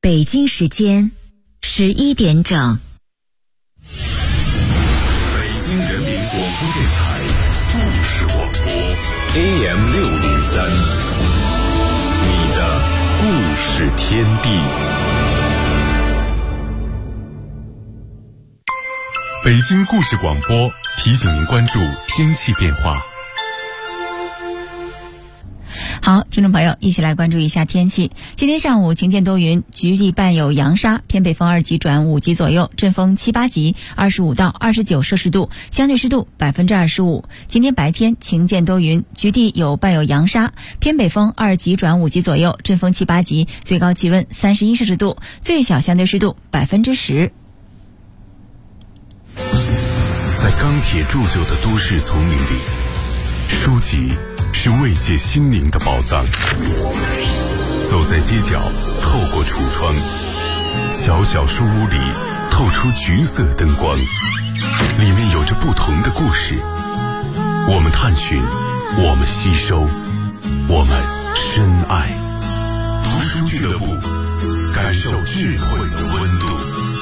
北京时间11点整。 北京人民广播电台故事广播 AM603，你的故事天地。北京故事广播提醒您关注天气变化。 好，听众朋友，一起来关注一下天气。今天上午晴间多云，局地伴有扬沙，偏北风2级转5级左右，阵风7、8级，25到29摄氏度，相对湿度25%。今天白天晴间多云，局地伴有扬沙，偏北风2级转5级左右，阵风7、8级，最高气温31摄氏度，最小相对湿度10%。 在钢铁铸就的都市丛林里，书籍是慰藉心灵的宝藏。走在街角，透过橱窗，小小书屋里透出橘色灯光，里面有着不同的故事。我们探寻，我们吸收，我们深爱。读书俱乐部，感受智慧的温度。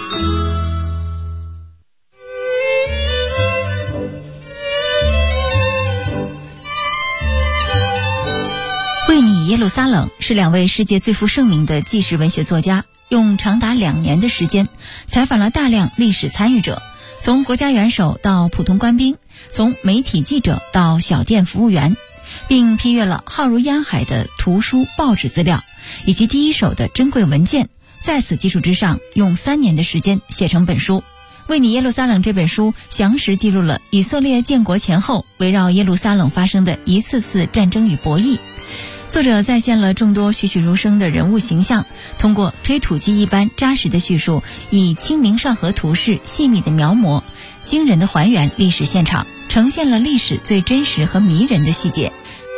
为你耶路撒冷是2位世界最负盛名的纪实文学作家，用长达2年的时间采访了大量历史参与者，从国家元首到普通官兵，从媒体记者到小店服务员，并批阅了浩如烟海的图书报纸资料以及第一手的珍贵文件，在此基础之上用3年的时间写成本书。为你耶路撒冷这本书详实记录了以色列建国前后围绕耶路撒冷发生的一次次战争与博弈。作者再现了众多栩栩如生的人物形象，通过推土机一般扎实的叙述，以清明上河图式细密的描摹，惊人的还原历史现场，呈现了历史最真实和迷人的细节。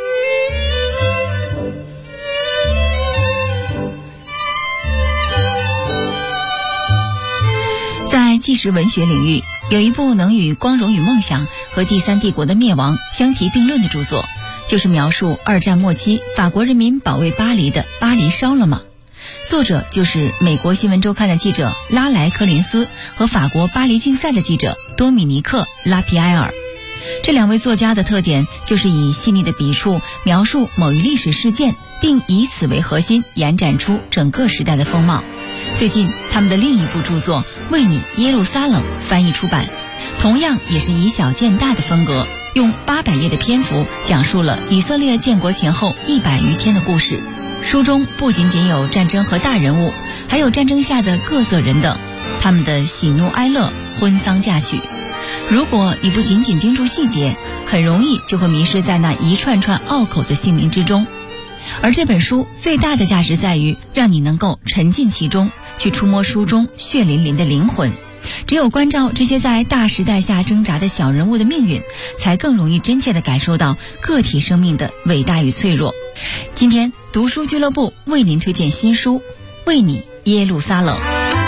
在纪实文学领域，有一部能与《光荣与梦想》和《第三帝国的灭亡》相提并论的著作，就是描述2战末期法国人民保卫巴黎的《巴黎烧了吗》。作者就是美国新闻周刊的记者拉莱科林斯和法国巴黎竞赛的记者多米尼克拉皮埃尔。这2位作家的特点就是以细腻的笔触描述某一历史事件，并以此为核心延展出整个时代的风貌。最近他们的另一部著作《为你耶路撒冷》翻译出版，同样也是以小见大的风格，用800页的篇幅讲述了以色列建国前后100余天的故事。书中不仅仅有战争和大人物，还有战争下的各色人等，他们的喜怒哀乐、婚丧嫁娶。如果你不紧紧盯住细节，很容易就会迷失在那一串串拗口的姓名之中。而这本书最大的价值在于让你能够沉浸其中，去触摸书中血淋淋的灵魂。只有关照这些在大时代下挣扎的小人物的命运，才更容易真切地感受到个体生命的伟大与脆弱。今天读书俱乐部为您推荐新书《为你耶路撒冷》。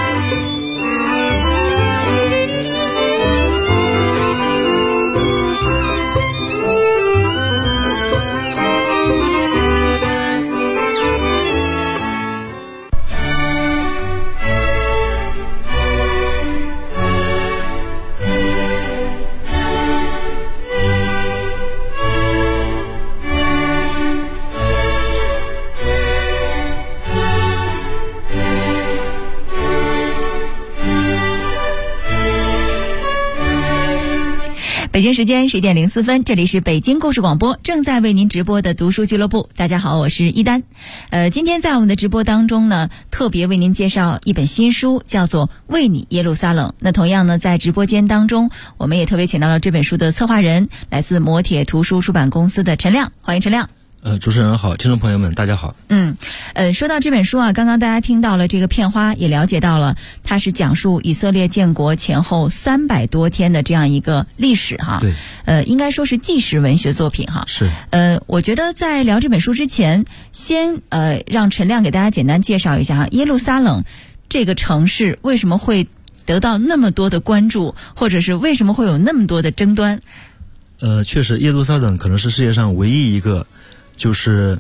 北京时间11点04分，这里是北京故事广播，正在为您直播的读书俱乐部。大家好，我是一丹。今天在我们的直播当中呢，特别为您介绍一本新书，叫做《为你耶路撒冷》。那同样呢，在直播间当中，我们也特别请到了这本书的策划人，来自磨铁图书出版公司的陈亮，欢迎陈亮。 主持人好，听众朋友们大家好。 说到这本书啊，刚刚大家听到了这个片花，也了解到了它是讲述以色列建国前后300多天的这样一个历史哈。 对， 应该说是纪实文学作品哈。 是。 我觉得在聊这本书之前，先让陈亮给大家简单介绍一下哈，耶路撒冷这个城市为什么会得到那么多的关注，或者是为什么会有那么多的争端？ 确实，耶路撒冷可能是世界上唯一一个就是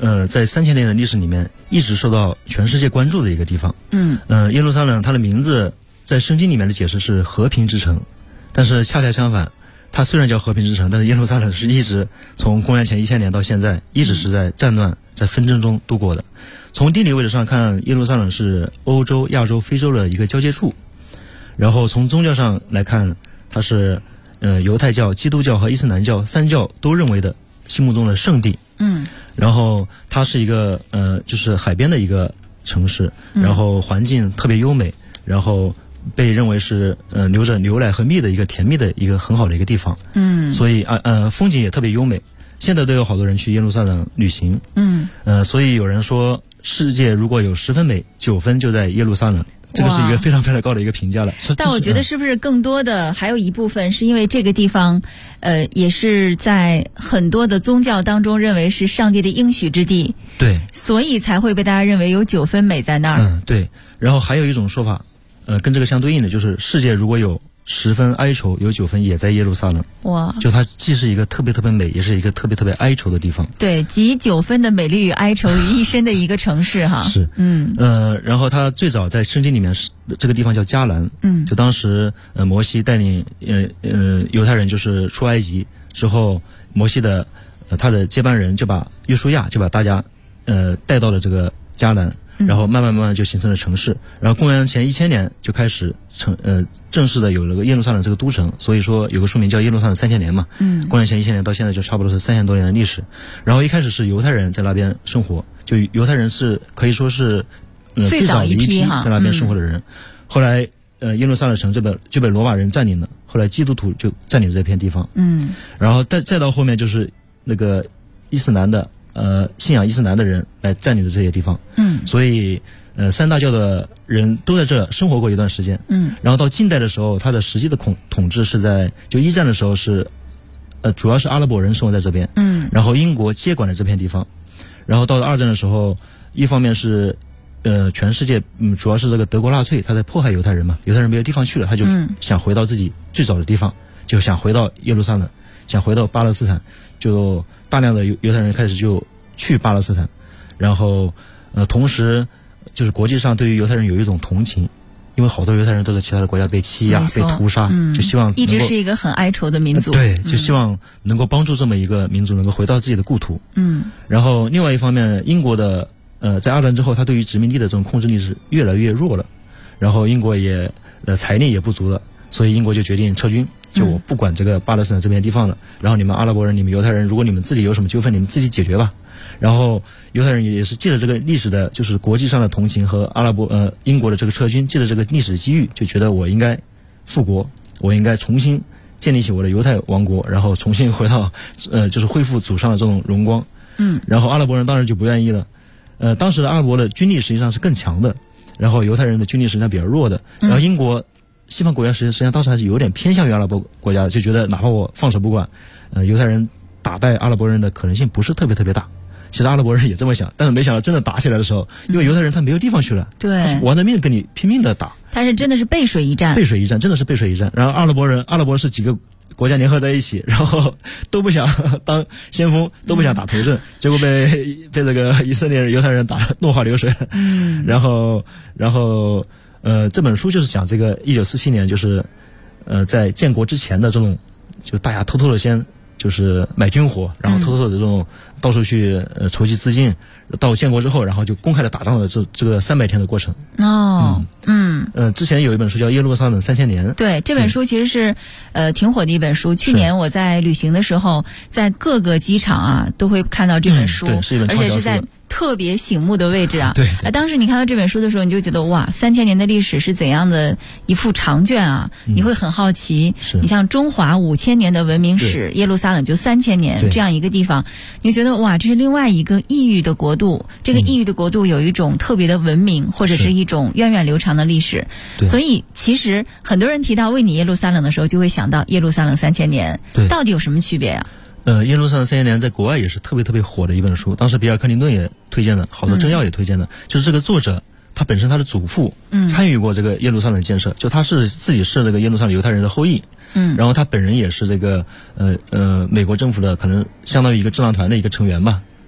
在3000年的历史里面一直受到全世界关注的一个地方。耶路撒冷它的名字在圣经里面的解释是和平之城，但是恰恰相反，它虽然叫和平之城，但是耶路撒冷是一直从公元前1000年到现在一直是在战乱在纷争中度过的。从地理位置上看，耶路撒冷是欧洲、亚洲、非洲的一个交界处。然后从宗教上来看，它是犹太教、基督教和伊斯兰教三教都认为的心目中的圣地。然后它是一个就是海边的一个城市，然后环境特别优美，然后被认为是流着牛奶和蜜的一个甜蜜的一个很好的一个地方。所以风景也特别优美，现在都有好多人去耶路撒冷旅行。所以有人说世界如果有10分美，9分就在耶路撒冷。这个是一个非常非常高的一个评价了。 但我觉得是不是更多的还有一部分是因为这个地方也是在很多的宗教当中认为是上帝的应许之地， 对， 所以才会被大家认为有9分美在那儿。 对。然后还有一种说法跟这个相对应的就是世界如果有10分哀愁，有9分也在耶路撒冷。 哇！ 就它既是一个特别特别美，也是一个特别特别哀愁的地方。 对，集9分的美丽与哀愁于一身的一个城市哈。 是，然后它最早在圣经里面是这个地方叫迦南。就当时摩西带领犹太人就是出埃及之后，摩西的他的接班人就把约书亚就把大家带到了这个迦南。然后慢慢就形成了城市，然后公元前1000年就开始正式的有了个耶路撒冷这个都城，所以说有个书名叫耶路撒冷3000年嘛。公元前1000年到现在就差不多是3000多年的历史。然后一开始是犹太人在那边生活，就犹太人是可以说是最早的一批在那边生活的人。后来耶路撒冷城就被罗马人占领了，后来基督徒就占领了这片地方。然后再到后面就是那个伊斯兰的信仰伊斯兰的人来占领的这些地方。所以三大教的人都在这生活过一段时间。然后到近代的时候，他的实际的统治是在就一战的时候是主要是阿拉伯人生活在这边。然后英国接管了这片地方。然后到了二战的时候，一方面是全世界主要是这个德国纳粹他在迫害犹太人嘛，犹太人没有地方去了，他就想回到自己最早的地方，就想回到耶路撒冷，想回到巴勒斯坦，就大量的犹太人开始就去巴勒斯坦。然后同时就是国际上对于犹太人有一种同情，因为好多犹太人都在其他的国家被欺压被屠杀，就希望一直是一个很哀愁的民族。 对，就希望能够帮助这么一个民族能够回到自己的故土。然后另外一方面，英国的在二战之后，他对于殖民地的这种控制力是越来越弱了，然后英国也财力也不足了，所以英国就决定撤军，就我不管这个巴勒斯坦这片地方了，然后你们阿拉伯人你们犹太人，如果你们自己有什么纠纷你们自己解决吧。然后犹太人也是借着这个历史的就是国际上的同情和英国的这个撤军，借着这个历史的机遇，就觉得我应该复国，我应该重新建立起我的犹太王国，然后重新回到就是恢复祖上的这种荣光。然后阿拉伯人当然就不愿意了。当时的阿拉伯的军力实际上是更强的，然后犹太人的军力实际上比较弱的。然后英国西方国家实际上当时还是有点偏向于阿拉伯国家的，就觉得哪怕我放手不管，犹太人打败阿拉伯人的可能性不是特别特别大。其实阿拉伯人也这么想，但是没想到真的打起来的时候，因为犹太人他没有地方去了， 对， 他玩着命跟你拼命的打， 他是真的是背水一战， 真的是背水一战。然后阿拉伯是几个国家联合在一起，然后都不想当先锋，都不想打头阵，结果被这个以色列犹太人打得落花流水。然后这本书就是讲这个1947年，就是在建国之前的这种，就大家偷偷的先就是买军火，然后偷偷的这种到处去筹集资金，到建国之后，然后就公开的打仗的这个300天的过程。之前有一本书叫《耶路撒冷3000年》， 对，这本书其实是挺火的一本书。去年我在旅行的时候，在各个机场啊都会看到这本书， 对，是一本畅销书， 而且是在特别醒目的位置啊。 对， 当时你看到这本书的时候，你就觉得哇，3000年的历史是怎样的一幅长卷啊！你会很好奇。你像中华5000年的文明史，耶路撒冷就3000年这样一个地方，你就觉得哇，这是另外一个异域的国度。这个异域的国度有一种特别的文明，或者是一种源远流长的历史。所以其实很多人提到为你耶路撒冷的时候，就会想到耶路撒冷3000年，到底有什么区别啊？ 耶路撒冷3000年在国外也是特别特别火的一本书，当时比尔·克林顿也推荐的，好多政要也推荐的。就是这个作者他本身他的祖父参与过这个耶路撒冷建设，就他是自己是这个耶路撒冷犹太人的后裔。然后他本人也是这个美国政府的可能相当于一个智囊团的一个成员吧。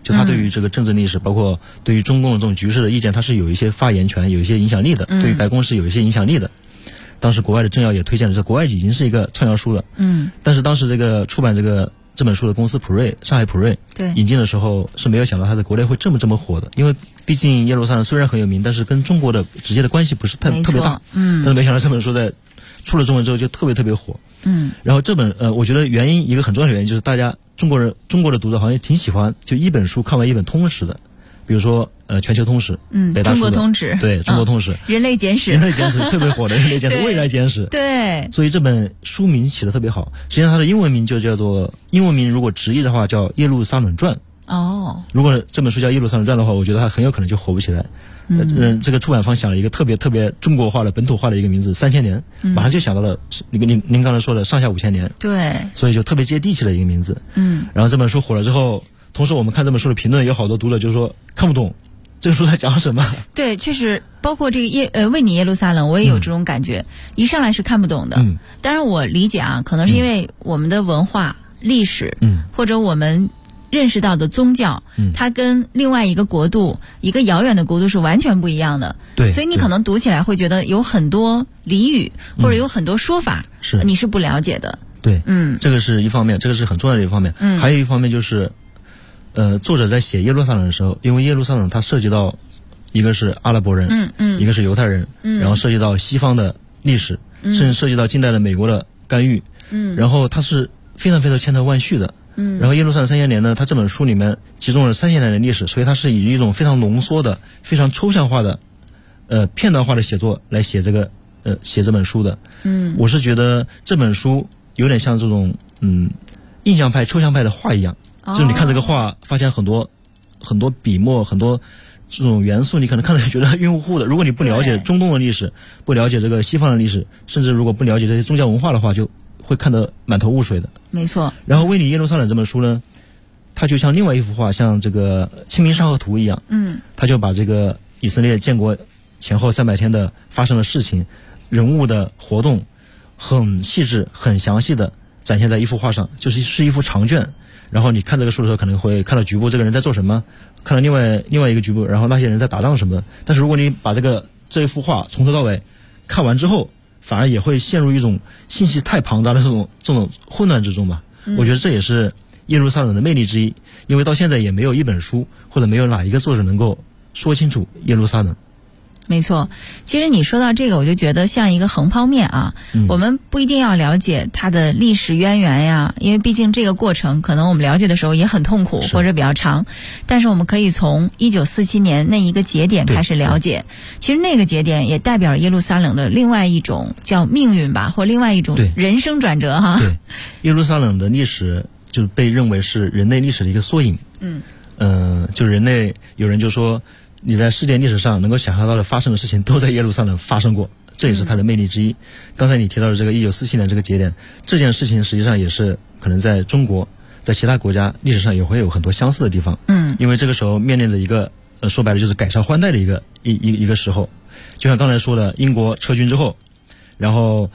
就他对于这个政治历史，包括对于中共的这种局势的意见，他是有一些发言权，有一些影响力的，对于白宫是有一些影响力的。当时国外的政要也推荐了，这国外已经是一个畅销书了。但是当时这个出版这本书的公司普瑞，上海普瑞， 对， 引进的时候是没有想到它在国内会这么火的，因为毕竟耶路撒冷虽然很有名，但是跟中国的直接的关系不是特别大。但是没想到这本书在出了中文之后就特别火。然后这本我觉得一个很重要的原因就是大家中国的读者好像挺喜欢就一本书看完一本通史的，比如说全球通史，北大中书的国通史， 对，中国通史， 人类简史特别火的人类简史，未来简史， 对， 所以这本书名起得特别好。实际上它的英文名就叫做如果直译的话叫《耶路撒冷传》。如果这本书叫《耶路撒冷传》的话，我觉得它很有可能就火不起来。这个出版方想了一个特别中国化的本土化的一个名字，3000年，马上就想到了您刚才说的上下5000年， 对， 所以就特别接地气的一个名字。然后这本书火了之后，同时我们看这本书的评论，有好多读者就是说看不懂这个书在讲什么。 对，确实，包括这个为你耶路撒冷，我也有这种感觉，一上来是看不懂的。当然我理解啊，可能是因为我们的文化、历史，或者我们认识到的宗教，它跟另外一个国度、一个遥远的国度是完全不一样的。 对， 所以你可能读起来会觉得有很多俚语，或者有很多说法，你是不了解的。 对，这个是一方面，这个是很重要的一方面。还有一方面就是，作者在写耶路撒冷的时候，因为耶路撒冷它涉及到一个是阿拉伯人，一个是犹太人，然后涉及到西方的历史，甚至涉及到近代的美国的干预，然后它是非常千头万绪的。然后耶路撒冷3000年呢，它这本书里面集中了3000年的历史，所以它是以一种非常浓缩的、非常抽象化的、片段化的写作来写这本书的。我是觉得这本书有点像这种印象派、抽象派的画一样，就是你看这个画，发现很多笔墨、很多这种元素，你可能看着觉得晕乎乎的。如果你不了解中东的历史，不了解这个西方的历史，甚至如果不了解这些宗教文化的话，就会看得满头雾水的。 没错。 然后《为你耶路撒冷》这本书呢，它就像另外一幅画，像这个《清明上河图》一样，它就把这个以色列建国前后300天的发生的事情、人物的活动，很细致、很详细的展现在一幅画上，是一幅长卷。然后你看这个书的时候，可能会看到局部这个人在做什么，看到另外一个局部，然后那些人在打仗什么的。但是如果你把这一幅画从头到尾看完之后，反而也会陷入一种信息太庞杂的这种混乱之中吧。我觉得这也是耶路撒冷的魅力之一，因为到现在也没有一本书或者没有哪一个作者能够说清楚耶路撒冷。 没错，其实你说到这个，我就觉得像一个横抛面啊。我们不一定要了解它的历史渊源呀，因为毕竟这个过程可能我们了解的时候也很痛苦或者比较长。但是我们可以从1947年那一个节点开始了解，其实那个节点也代表了耶路撒冷的另外一种叫命运吧，或另外一种人生转折哈。 对，耶路撒冷的历史就被认为是人类历史的一个缩影。就人类有人就说，你在世界历史上能够想象到的发生的事情都在耶路撒冷发生过，这也是它的魅力之一。刚才你提到的这个1947年这个节点，这件事情实际上也是可能在中国在其他国家历史上也会有很多相似的地方。因为这个时候面临着一个说白了就是改朝换代的一个时候。就像刚才说的，英国撤军之后，然后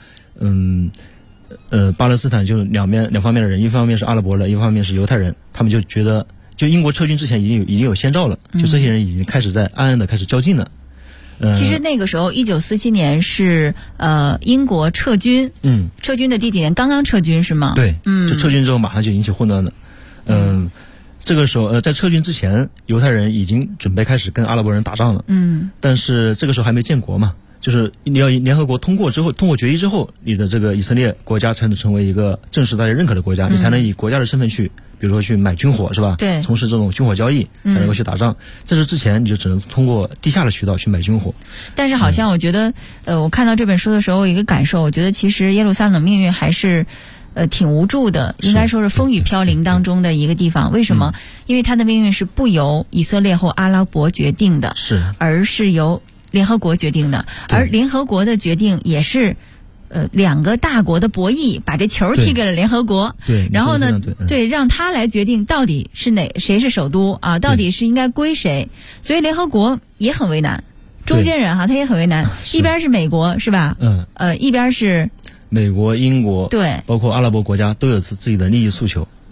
巴勒斯坦就两方面的人，一方面是阿拉伯人，一方面是犹太人，他们就觉得就英国撤军之前已经有先兆了，就这些人已经开始在暗暗的开始较劲了。 其实那个时候1947年是英国撤军，撤军的第几年？刚刚撤军是吗？ 对，就撤军之后马上就引起混乱了。这个时候在撤军之前，犹太人已经准备开始跟阿拉伯人打仗了。但是这个时候还没建国嘛，就是你要联合国通过决议之后，你的这个以色列国家才能成为一个正式大家认可的国家，你才能以国家的身份去，比如说去买军火是吧？ 对， 从事这种军火交易才能够去打仗。在这之前，你就只能通过地下的渠道去买军火。 但是好像我觉得，我看到这本书的时候，有一个感受，我觉得其实耶路撒冷命运还是挺无助的，应该说是风雨飘零当中的一个地方。为什么？因为它的命运是不由以色列或阿拉伯决定的，而是由联合国决定的。而联合国的决定也是两个大国的博弈，把这球踢给了联合国。 对， 然后呢，让他来决定到底是谁是首都啊，到底是应该归谁。所以联合国也很为难，中间人他也很为难。一边是美国是吧？一边是美国、英国， 对， 包括阿拉伯国家都有自己的利益诉求。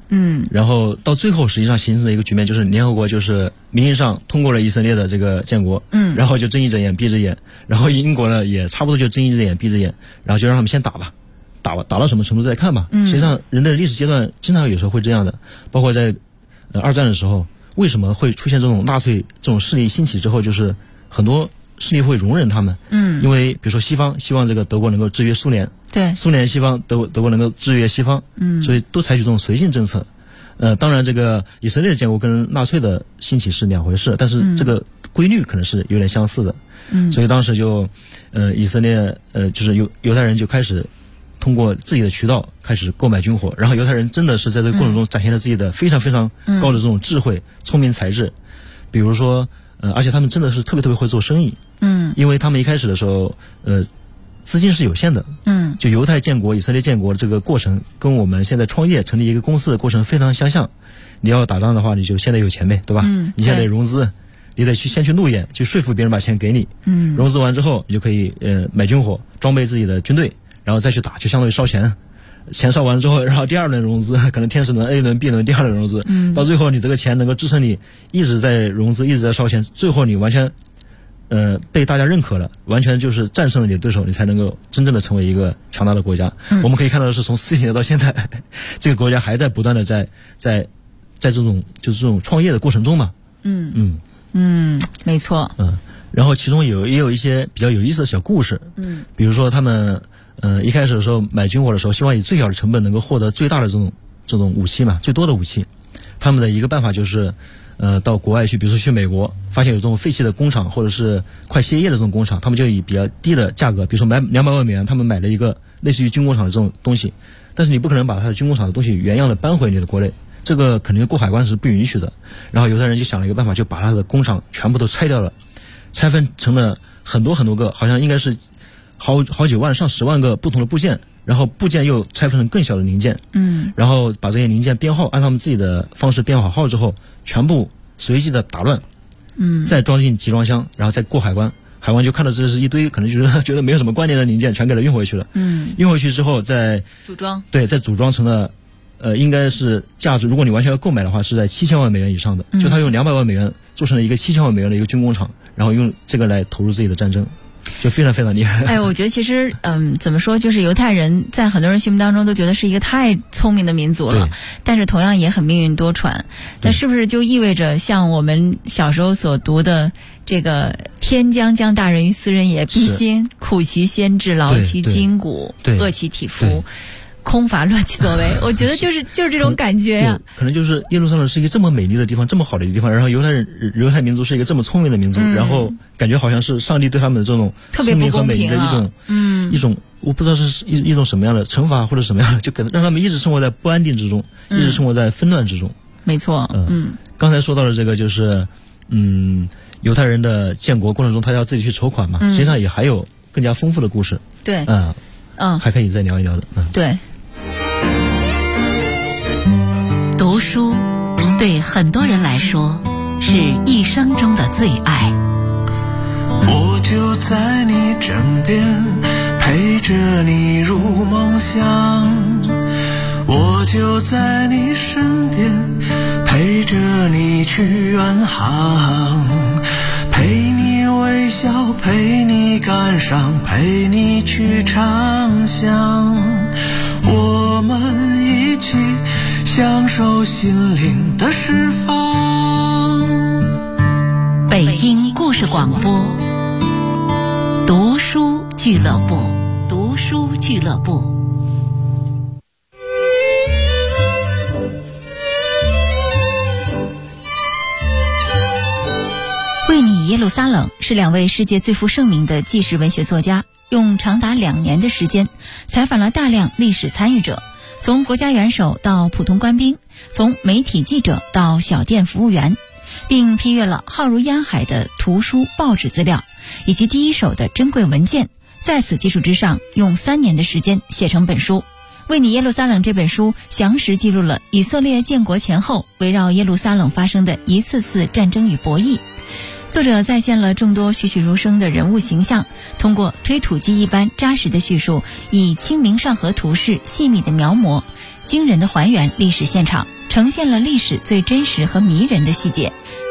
然后到最后实际上形成了一个局面，就是联合国就是名义上通过了以色列的这个建国，然后就睁一只眼闭一只眼，然后英国呢也差不多就睁一只眼闭一只眼，然后就让他们先打吧，打到什么程度再看吧。实际上人的历史阶段经常有时候会这样的，包括在二战的时候，为什么会出现这种纳粹这种势力兴起之后，就是很多势力会容忍他们，因为比如说西方希望这个德国能够制约苏联， 对， 苏联希望德国能够制约西方，所以都采取这种随性政策。当然这个以色列的建国跟纳粹的兴起是两回事，但是这个规律可能是有点相似的。所以当时就以色列就是犹太人就开始通过自己的渠道开始购买军火，然后犹太人真的是在这个过程中展现了自己的非常非常高的这种智慧、聪明才智。比如说而且他们真的是特别会做生意，因为他们一开始的时候资金是有限的，就犹太建国、以色列建国的这个过程跟我们现在创业成立一个公司的过程非常相像。你要打仗的话，你就现在有钱呗，对吧？你现在得融资，你得先去路演，去说服别人把钱给你。融资完之后，你就可以买军火，装备自己的军队，然后再去打，就相当于烧钱。钱烧完之后，然后第二轮融资，可能天使轮、A 轮、B 轮，第二轮融资，到最后你这个钱能够支撑你一直在融资，一直在烧钱，最后你完全被大家认可了，完全就是战胜了你的对手，你才能够真正的成为一个强大的国家。我们可以看到的是，从40年到现在，这个国家还在不断的在这种就是这种创业的过程中嘛。 没错。 然后其中也有一些比较有意思的小故事。比如说他们一开始的时候买军火的时候，希望以最小的成本能够获得最大的这种武器嘛，最多的武器。他们的一个办法就是到国外去，比如说去美国，发现有这种废弃的工厂或者是快歇业的这种工厂，他们就以比较低的价格，比如说买200万美元，他们买了一个类似于军工厂的这种东西，但是你不可能把它的军工厂的东西原样的搬回你的国内，这个肯定过海关是不允许的。然后犹太人就想了一个办法，就把他的工厂全部都拆掉了，拆分成了很多个，好像应该是好几万上10万个不同的部件，然后部件又拆分成更小的零件，然后把这些零件编号，按他们自己的方式编好号之后，全部随机的打乱，再装进集装箱，然后再过海关，海关就看到这是一堆可能就是觉得没有什么关联的零件，全给它运回去了。运回去之后再组装， 对，再组装成了应该是价值，如果你完全要购买的话，是在7000万美元以上的。就他用200万美元做成了一个7000万美元的一个军工厂，然后用这个来投入自己的战争。就非常非常厉害。 我觉得其实怎么说，就是犹太人在很多人心目当中都觉得是一个太聪明的民族了，但是同样也很命运多舛。那是不是就意味着像我们小时候所读的这个天将降大任于斯人也，必先苦其心志，劳其筋骨，饿其体肤，空乏乱其所为。我觉得就是这种感觉呀。 可能就是耶路撒冷是一个这么美丽的地方，这么好的一个地方，然后犹太民族是一个这么聪明的民族，然后感觉好像是上帝对他们的这种聪明和美丽的一种我不知道是一种什么样的惩罚或者什么样的，就可能让他们一直生活在不安定之中，一直生活在纷乱之中。 没错。 刚才说到的这个就是犹太人的建国过程中，他要自己去筹款嘛，实际上也还有更加丰富的故事。 对。 还可以再聊一聊的。 对。 读书对很多人来说是一生中的最爱。 我就在你枕边，陪着你入梦乡，我就在你身边，陪着你去远航，陪你微笑，陪你感伤，陪你去畅想，我们一起享受心灵的释放。 北京故事广播，读书俱乐部，读书俱乐部。 为你耶路撒冷是2位世界最负盛名的纪实文学作家，用长达2年的时间采访了大量历史参与者，从国家元首到普通官兵，从媒体记者到小店服务员，并批阅了浩如烟海的图书、报纸资料以及第一手的珍贵文件，在此基础之上，用3年的时间写成本书。为你耶路撒冷这本书详实记录了以色列建国前后围绕耶路撒冷发生的一次次战争与博弈。作者再现了众多栩栩如生的人物形象，通过推土机一般扎实的叙述，以清明上河图式细密的描摹，惊人的还原历史现场， 呈现了历史最真实和迷人的细节。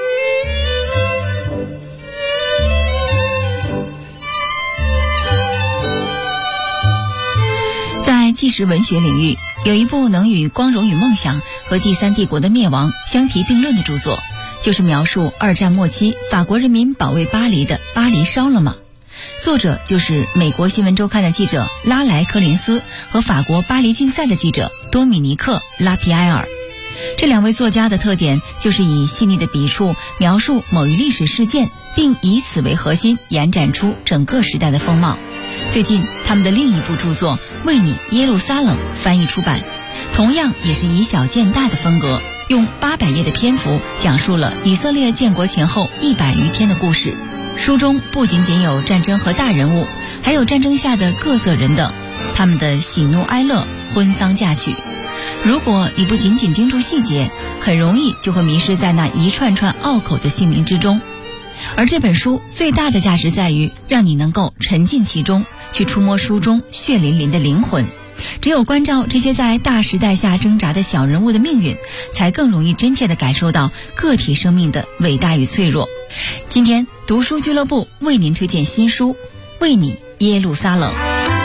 在纪实文学领域，有一部能与《光荣与梦想》和第三帝国的灭亡相提并论的著作，就是描述二战末期法国人民保卫巴黎的《巴黎烧了吗》。作者就是美国新闻周刊的记者拉莱·柯林斯和法国巴黎竞赛的记者多米尼克·拉皮埃尔。这两位作家的特点就是以细腻的笔触描述某一历史事件，并以此为核心延展出整个时代的风貌。最近他们的另一部著作《为你耶路撒冷》翻译出版，同样也是以小见大的风格，用800页的篇幅讲述了以色列建国前后100余天的故事。书中不仅仅有战争和大人物，还有战争下的各色人等，他们的喜怒哀乐、婚丧嫁娶。如果你不紧紧盯住细节，很容易就会迷失在那一串串拗口的姓名之中。而这本书最大的价值在于让你能够沉浸其中，去触摸书中血淋淋的灵魂。只有关照这些在大时代下挣扎的小人物的命运，才更容易真切地感受到个体生命的伟大与脆弱。今天读书俱乐部为您推荐新书《为你耶路撒冷》。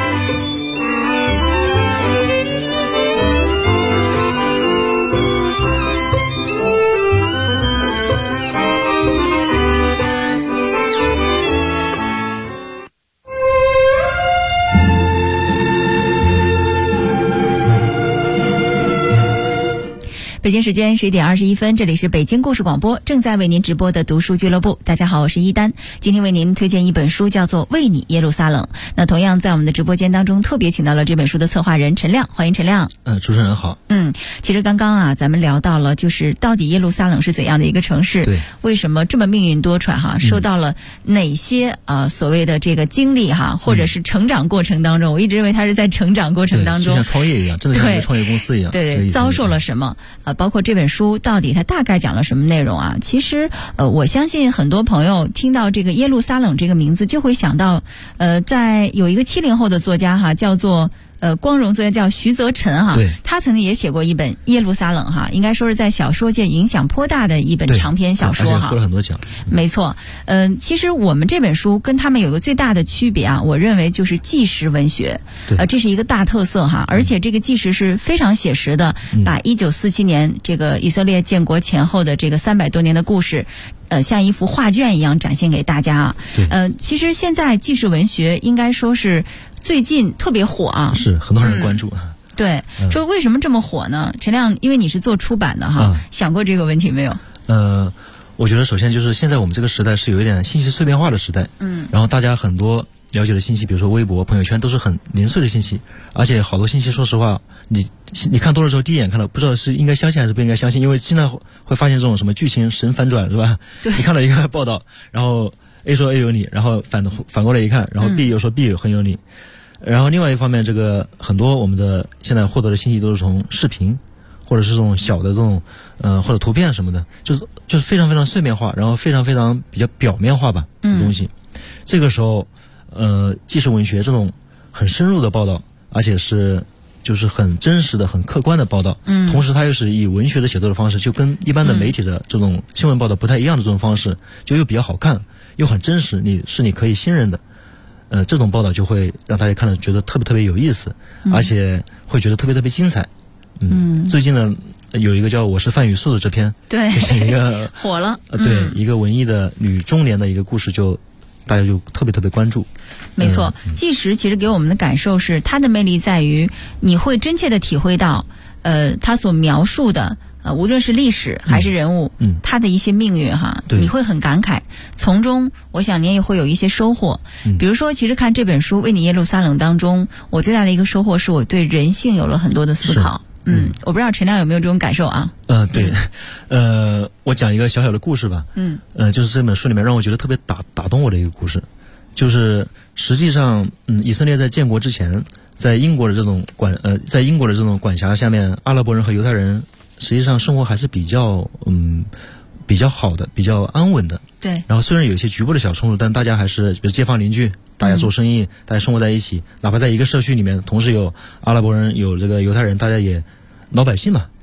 北京时间11点21分，这里是北京故事广播，正在为您直播的读书俱乐部。大家好，我是一丹，今天为您推荐一本书，叫做《为你耶路撒冷》。那同样在我们的直播间当中，特别请到了这本书的策划人陈亮，欢迎陈亮。 主持人好。 其实刚刚咱们聊到了，就是到底耶路撒冷是怎样的一个城市？对，为什么这么命运多舛受到了哪些所谓的这个经历或者是成长过程当中，我一直认为它是在成长过程当中，就像创业一样，真的像一个创业公司一样。 对，遭受了什么？包括这本书到底它大概讲了什么内容啊？其实我相信很多朋友听到这个耶路撒冷这个名字，就会想到在有一个70后的作家叫做光荣作家叫徐泽辰他曾经也写过一本《耶路撒冷》应该说是在小说界影响颇大的一本长篇小说获了很多奖。 没错，其实我们这本书跟他们有个最大的区别我认为就是纪实文学，这是一个大特色而且这个纪实是非常写实的，把1947年这个以色列建国前后的这个300多年的故事。像一幅画卷一样展现给大家其实现在纪实文学应该说是最近特别火是很多人关注。 对，说为什么这么火呢？陈亮，因为你是做出版的想过这个问题没有？ 我觉得首先就是现在我们这个时代是有一点信息碎片化的时代，然后大家很多了解的信息，比如说微博、朋友圈都是很零碎的信息，而且好多信息说实话你看多了之后，第一眼看到不知道是应该相信还是不应该相信，因为经常会发现这种什么剧情神反转，是吧？对，你看了一个报道，然后 A 说 A 有理，然后反过来一看，然后 B 又说 B 很有理，然后另外一方面，这个很多我们的现在获得的信息都是从视频或者是这种小的这种或者图片什么的，就是非常非常碎片化，然后非常非常比较表面化吧的东西。这个时候纪实文学这种很深入的报道，而且是就是很真实的很客观的报道，同时它又是以文学的写作的方式，就跟一般的媒体的这种新闻报道不太一样的这种方式，就又比较好看又很真实，你可以信任的，这种报道就会让大家看了觉得特别特别有意思，而且会觉得特别特别精彩。最近呢有一个叫《我是范雨素》的这篇， 对， 就是一个火了， 对，一个文艺的女中年的一个故事，就大家就特别特别关注。 没错，纪实其实给我们的感受是，它的魅力在于你会真切的体会到，它所描述的，无论是历史还是人物，它的一些命运你会很感慨，从中我想你也会有一些收获。比如说，其实看这本书《为你耶路撒冷》当中，我最大的一个收获是我对人性有了很多的思考。我不知道陈亮有没有这种感受啊？ 对，我讲一个小小的故事吧。就是这本书里面让我觉得特别打动我的一个故事，就是实际上，以色列在建国之前，在英国的这种管辖下面，阿拉伯人和犹太人实际上生活还是比较好的，比较安稳的。对。然后虽然有一些局部的小冲突，但大家还是比如街坊邻居，大家做生意，大家生活在一起，哪怕在一个社区里面，同时有阿拉伯人，有这个犹太人，大家也老百姓嘛，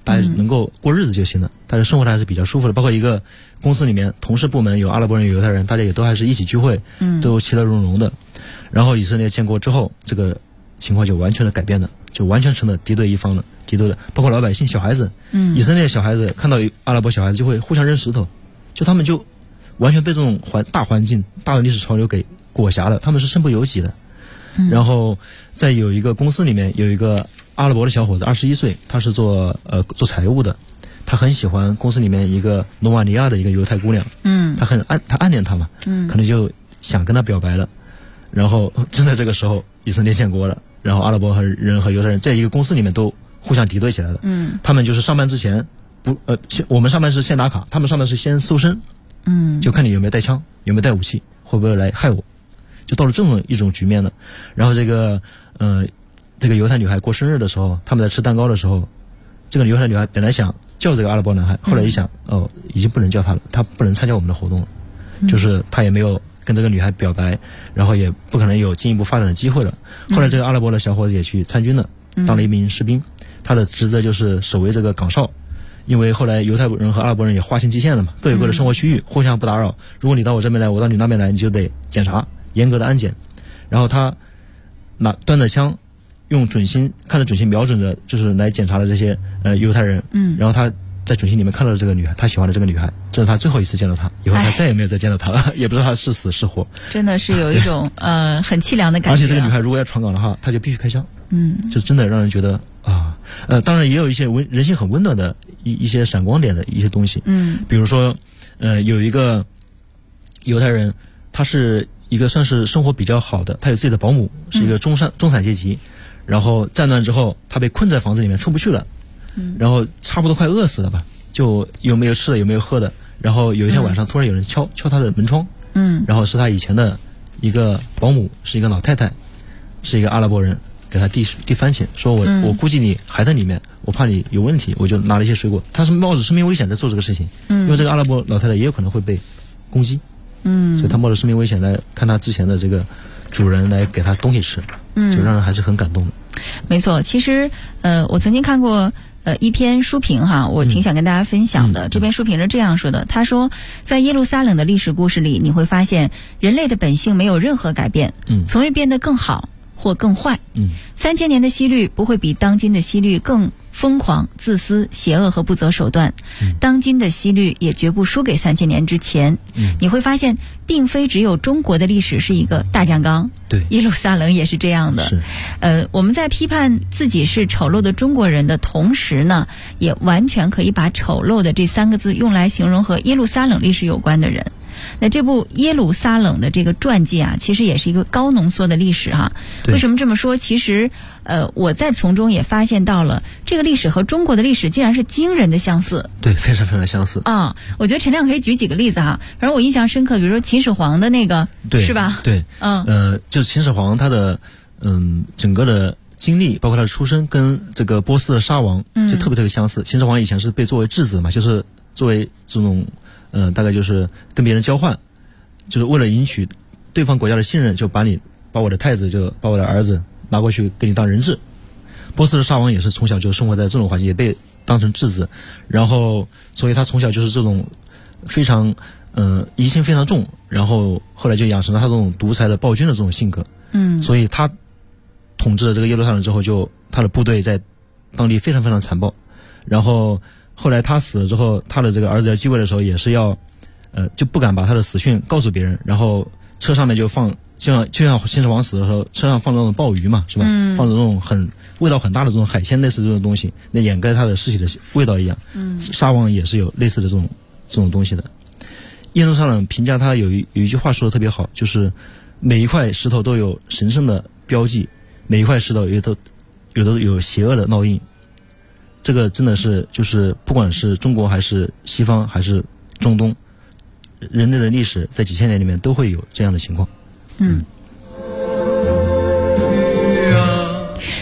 大家能够过日子就行了，大家生活的还是比较舒服的。包括一个公司里面，同事部门有阿拉伯人有犹太人，大家也都还是一起聚会，都其乐融融的。然后以色列建国之后，这个情况就完全的改变了，就完全成了敌对一方了，敌对的，包括老百姓、小孩子，以色列小孩子看到阿拉伯小孩子就会互相扔石头，就他们就完全被这种大环境、大的历史潮流给裹挟了，他们是身不由己的。然后在有一个公司里面有一个阿拉伯的小伙子，21岁，他是做财务的，他很喜欢公司里面一个罗马尼亚的一个犹太姑娘，他暗恋她嘛，可能就想跟她表白了。然后正在这个时候，以色列建国了，然后阿拉伯人和犹太人在一个公司里面都互相敌对起来了。他们就是上班之前我们上班是先打卡，他们上班是先搜身，就看你有没有带枪，有没有带武器，会不会来害我。就到了这么一种局面了。然后这个犹太女孩过生日的时候，他们在吃蛋糕的时候，这个犹太女孩本来想叫这个阿拉伯男孩，后来一想，已经不能叫他了，他不能参加我们的活动了，就是他也没有跟这个女孩表白，然后也不可能有进一步发展的机会了。后来这个阿拉伯的小伙子也去参军了，当了一名士兵，他的职责就是守卫这个岗哨。因为后来犹太人和阿拉伯人也划清界限了嘛，各有各的生活区域，互相不打扰。如果你到我这边来，我到你那边来，你就得检查，严格的安检。然后他端着枪，看着准心瞄准着，就是来检查的这些犹太人。然后他在准心里面看到了这个女孩，他喜欢的这个女孩，这是他最后一次见到她，以后他再也没有再见到她了，也不知道她是死是活。 真的是有一种很凄凉的感觉。 而且这个女孩如果要闯岗的话，她就必须开枪。就真的让人觉得啊，当然也有一些人性很温暖的一些闪光点的一些东西。比如说有一个犹太人，他是一个算是生活比较好的，他有自己的保姆，是一个中产阶级。然后战乱之后，他被困在房子里面出不去了，然后差不多快饿死了吧，就有没有吃的有没有喝的。然后有一天晚上突然有人敲他的门窗，然后是他以前的一个保姆，是一个老太太，是一个阿拉伯人，给他递番茄，说我估计你还在里面，我怕你有问题，我就拿了一些水果。他是冒着生命危险在做这个事情，因为这个阿拉伯老太太也有可能会被攻击，所以他冒着生命危险来看他之前的这个主人来给他东西吃，就让人还是很感动的。 没错，其实我曾经看过一篇书评哈，我挺想跟大家分享的。这篇书评是这样说的，他说，在耶路撒冷的历史故事里，你会发现人类的本性没有任何改变，从未变得更好或更坏。3000年的希律不会比当今的希律更疯狂、自私、邪恶和不择手段。当今的希律也绝不输给3000年之前。你会发现，并非只有中国的历史是一个大酱缸， 对， 耶路撒冷也是这样的。 是， 我们在批判自己是丑陋的中国人的同时呢，也完全可以把丑陋的这3个字用来形容和耶路撒冷历史有关的人。那这部耶路撒冷的这个传记啊，其实也是一个高浓缩的历史哈。为什么这么说？其实我在从中也发现到了，这个历史和中国的历史竟然是惊人的相似。 对，非常非常相似啊！我觉得陈亮可以举几个例子哈。反正我印象深刻，比如说秦始皇的那个， 对， 是吧？ 对，就是秦始皇他的整个的经历，包括他的出身，跟这个波斯的沙王就特别特别相似。秦始皇以前是被作为质子嘛，就是作为这种大概就是跟别人交换，就是为了赢取对方国家的信任，就把我的太子，就把我的儿子拿过去给你当人质。波斯的沙王也是从小就生活在这种环境，也被当成质子，然后所以他从小就是这种非常疑心非常重，然后后来就养成了他这种独裁的暴君的这种性格。所以他统治了这个耶路撒冷之后，就他的部队在当地非常非常残暴。然后后来他死了之后，他的这个儿子要继位的时候，也是要就不敢把他的死讯告诉别人，然后车上面就放，就像秦始皇死的时候，车上放那种鲍鱼嘛，是吧？放着那种味道很大的这种海鲜类似这种东西，那掩盖他的尸体的味道一样。沙王也是有类似的这种东西的。耶路撒冷评价他有一句话说的特别好，就是每一块石头都有神圣的标记，每一块石头有的有邪恶的烙印。这个真的是就是不管是中国还是西方还是中东，人类的历史在几千年里面都会有这样的情况。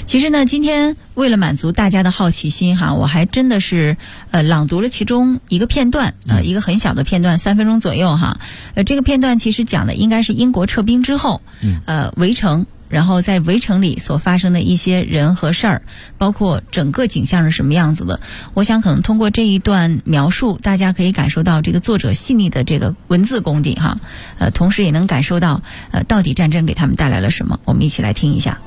其实呢，今天为了满足大家的好奇心哈，我还真的是朗读了其中一个片段，一个很小的片段，3分钟左右哈。这个片段其实讲的应该是英国撤兵之后，围城，然后在围城里所发生的一些人和事儿，包括整个景象是什么样子的。我想可能通过这一段描述，大家可以感受到这个作者细腻的这个文字功底哈，同时也能感受到到底战争给他们带来了什么。我们一起来听一下。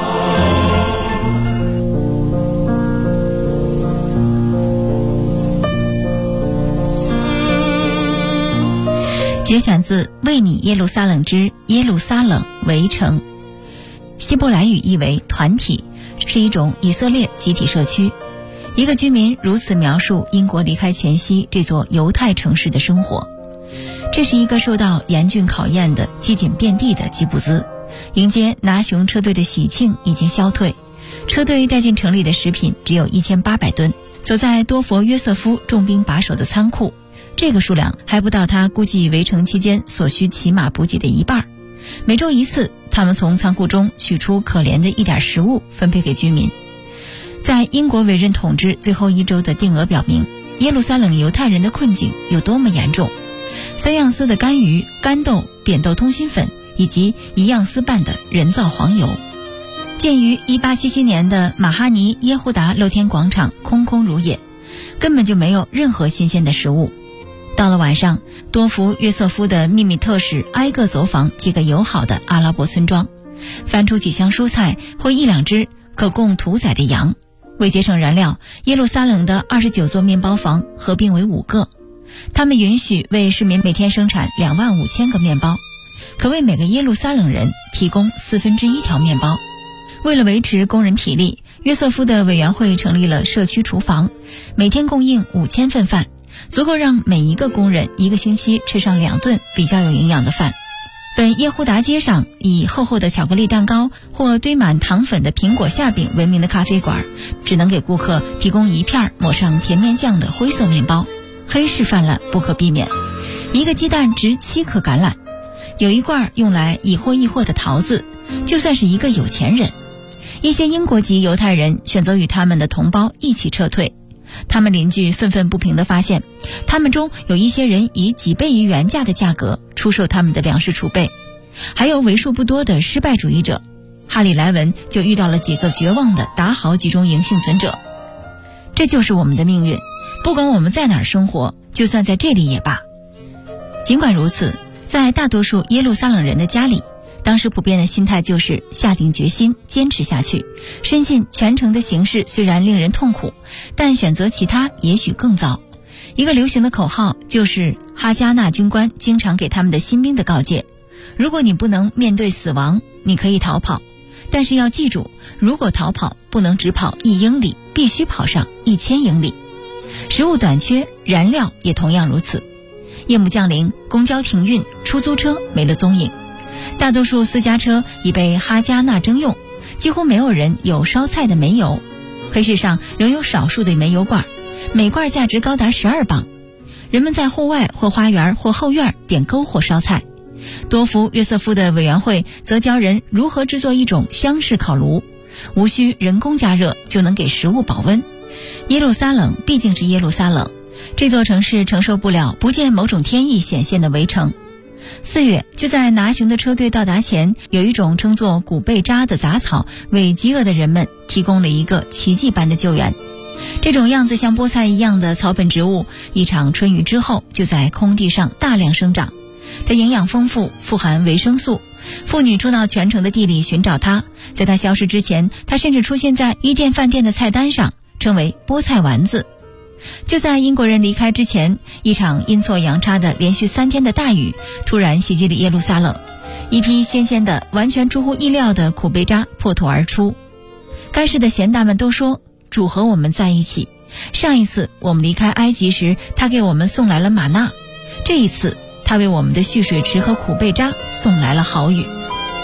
节选自《为你耶路撒冷之耶路撒冷围城》，希伯来语意为团体，是一种以色列集体社区。一个居民如此描述英国离开前夕这座犹太城市的生活：这是一个受到严峻考验的饥馑遍地的基布兹，迎接拿雄车队的喜庆已经消退，车队带进城里的食品只有1800吨，所在多佛约瑟夫重兵把守的仓库，这个数量还不到他估计围城期间所需骑马补给的一半。每周一次，他们从仓库中取出可怜的一点食物分配给居民。在英国委任统治最后一周的定额表明，耶路撒冷犹太人的困境有多么严重。3样丝的干鱼、干豆、扁豆通心粉以及1样丝半的人造黄油。建于1877年的马哈尼耶胡达露天广场空空如也，根本就没有任何新鲜的食物。到了晚上，多福约瑟夫的秘密特使挨个走访几个友好的阿拉伯村庄，翻出几箱蔬菜或1-2只可供屠宰的羊。为节省燃料，耶路撒冷的29座面包房合并为5个，他们允许为市民每天生产25000个面包，可为每个耶路撒冷人提供1/4条面包。为了维持工人体力，约瑟夫的委员会成立了社区厨房，每天供应5000份饭，足够让每一个工人1个星期吃上2顿比较有营养的饭。本耶胡达街上以厚厚的巧克力蛋糕或堆满糖粉的苹果馅饼闻名的咖啡馆，只能给顾客提供1片抹上甜面酱的灰色面包。黑市泛滥不可避免。1个鸡蛋值7颗橄榄，有1罐用来以货易货的桃子，就算是一个有钱人。一些英国籍犹太人选择与他们的同胞一起撤退。他们邻居愤愤不平地发现，他们中有一些人以几倍于原价的价格出售他们的粮食储备，还有为数不多的失败主义者。哈里莱文就遇到了几个绝望的达豪集中营幸存者。这就是我们的命运，不管我们在哪儿生活，就算在这里也罢。尽管如此，在大多数耶路撒冷人的家里，当时普遍的心态就是下定决心坚持下去，深信全城的形势虽然令人痛苦，但选择其他也许更糟。一个流行的口号就是哈加纳军官经常给他们的新兵的告诫：如果你不能面对死亡，你可以逃跑，但是要记住，如果逃跑不能只跑1英里，必须跑上1000英里。食物短缺，燃料也同样如此。夜幕降临，公交停运，出租车没了踪影，大多数私家车已被哈加纳征用，几乎没有人有烧菜的煤油。黑市上仍有少数的煤油罐，每罐价值高达12磅。人们在户外或花园或后院点篝火烧菜。多福约瑟夫的委员会则教人如何制作一种箱式烤炉，无需人工加热就能给食物保温。耶路撒冷毕竟是耶路撒冷，这座城市承受不了不见某种天意显现的围城。4月，就在拿雄的车队到达前，有一种称作古贝扎的杂草为饥饿的人们提供了一个奇迹般的救援。这种样子像菠菜一样的草本植物，一场春雨之后就在空地上大量生长。它营养丰富，富含维生素。妇女冲到全城的地里寻找它，在它消失之前，它甚至出现在伊甸饭店的菜单上，称为菠菜丸子。就在英国人离开之前，一场阴错阳差的连续3天的大雨突然袭击了耶路撒冷，一批鲜鲜的完全出乎意料的苦贝渣破土而出。该市的贤达们都说，主和我们在一起，上一次我们离开埃及时，他给我们送来了玛纳，这一次他为我们的蓄水池和苦贝渣送来了好雨。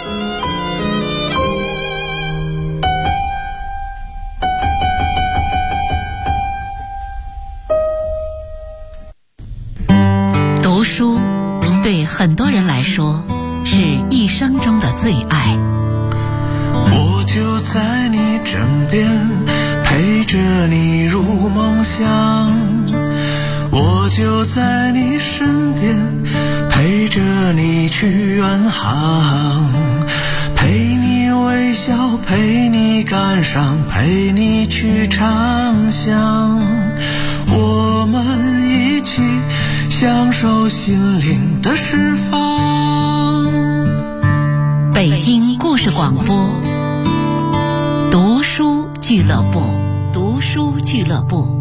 读书对很多人来说是一生中的最爱。 我就在你枕边，陪着你入梦乡。我就在你身边，陪着你去远航，陪你微笑，陪你感伤，陪你去畅想。我们一起享受心灵的释放。 北京故事广播，读书俱乐部，读书俱乐部。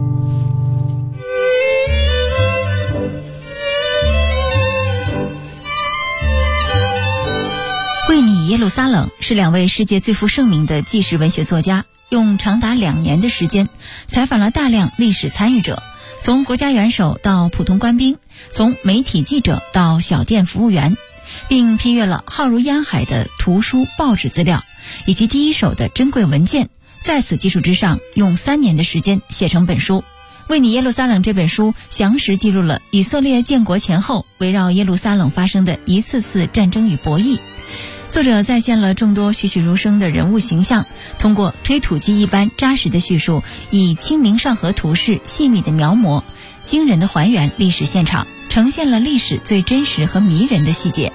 为你耶路撒冷是2位世界最负盛名的纪实文学作家，用长达2年的时间采访了大量历史参与者，从国家元首到普通官兵，从媒体记者到小店服务员，并批阅了浩如烟海的图书报纸资料以及第一手的珍贵文件，在此基础之上用3年的时间写成本书。为你耶路撒冷这本书详实记录了以色列建国前后围绕耶路撒冷发生的一次次战争与博弈。作者再现了众多栩栩如生的人物形象，通过推土机一般扎实的叙述，以清明上河图式细密的描摹，惊人的还原历史现场，呈现了历史最真实和迷人的细节。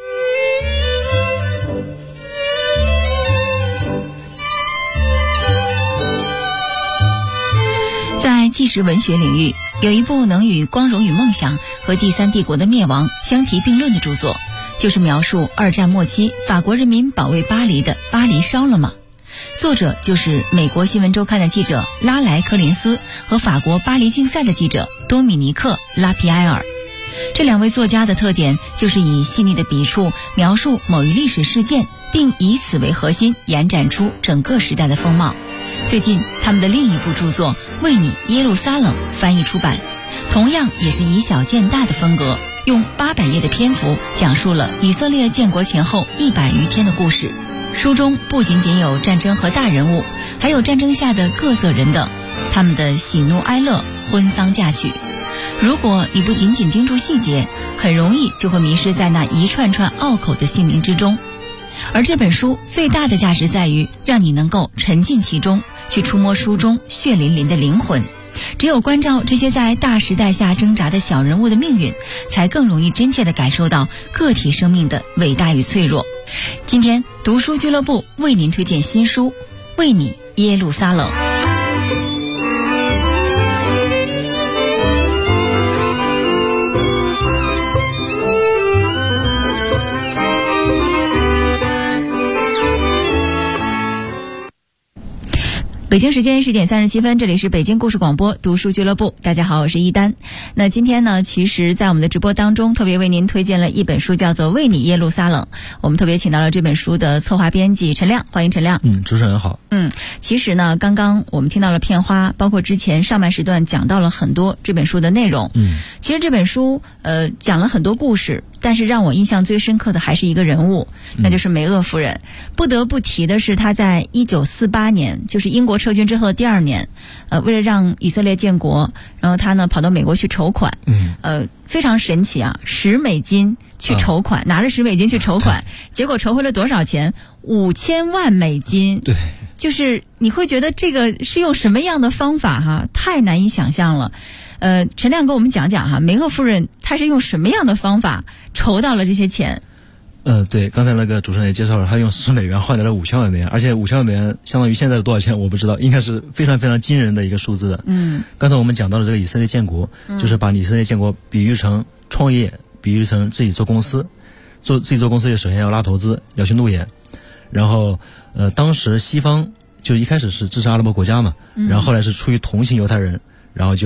在纪实文学领域，有一部能与《光荣与梦想》和第三帝国的灭亡相提并论的著作，就是描述2战末期法国人民保卫巴黎的《巴黎烧了吗》。作者就是美国新闻周刊的记者拉莱科林斯和法国巴黎竞赛的记者多米尼克拉皮埃尔。这2位作家的特点就是以细腻的笔触描述某一历史事件，并以此为核心延展出整个时代的风貌。最近他们的另一部著作《为你耶路撒冷》翻译出版，同样也是以小见大的风格，用800页的篇幅讲述了以色列建国前后100余天的故事。书中不仅仅有战争和大人物，还有战争下的各色人等，他们的喜怒哀乐、婚丧嫁娶。如果你不紧紧盯住细节，很容易就会迷失在那一串串拗口的姓名之中。而这本书最大的价值在于让你能够沉浸其中，去触摸书中血淋淋的灵魂。只有关照这些在大时代下挣扎的小人物的命运，才更容易真切地感受到个体生命的伟大与脆弱。今天读书俱乐部为您推荐新书《为你耶路撒冷》。北京时间10点37分，这里是北京故事广播读书俱乐部。大家好，我是一丹。那今天呢，其实在我们的直播当中，特别为您推荐了一本书，叫做《为你耶路撒冷》。我们特别请到了这本书的策划编辑陈亮，欢迎陈亮。 主持人好。 其实呢，刚刚我们听到了片花，包括之前上半时段讲到了很多这本书的内容。其实这本书讲了很多故事，但是让我印象最深刻的还是一个人物，那就是梅厄夫人。不得不提的是，她在1948年，就是英国撤军之后的第2年，为了让以色列建国，然后她呢跑到美国去筹款。非常神奇啊，$10去筹款，拿着$10去筹款，结果筹回了多少钱？$5000万。对，就是你会觉得这个是用什么样的方法哈？太难以想象了。陈亮跟我们讲讲哈，梅厄夫人她是用什么样的方法筹到了这些钱？ 对，刚才那个主持人也介绍了，他用$10换来了$5000万，而且$5000万相当于现在的多少钱我不知道，应该是非常非常惊人的一个数字的。刚才我们讲到了这个以色列建国，就是把以色列建国比喻成创业，比喻成自己做公司，自己做公司也首先要拉投资，要去路演，然后当时西方就一开始是支持阿拉伯国家嘛，然后后来是出于同情犹太人，然后就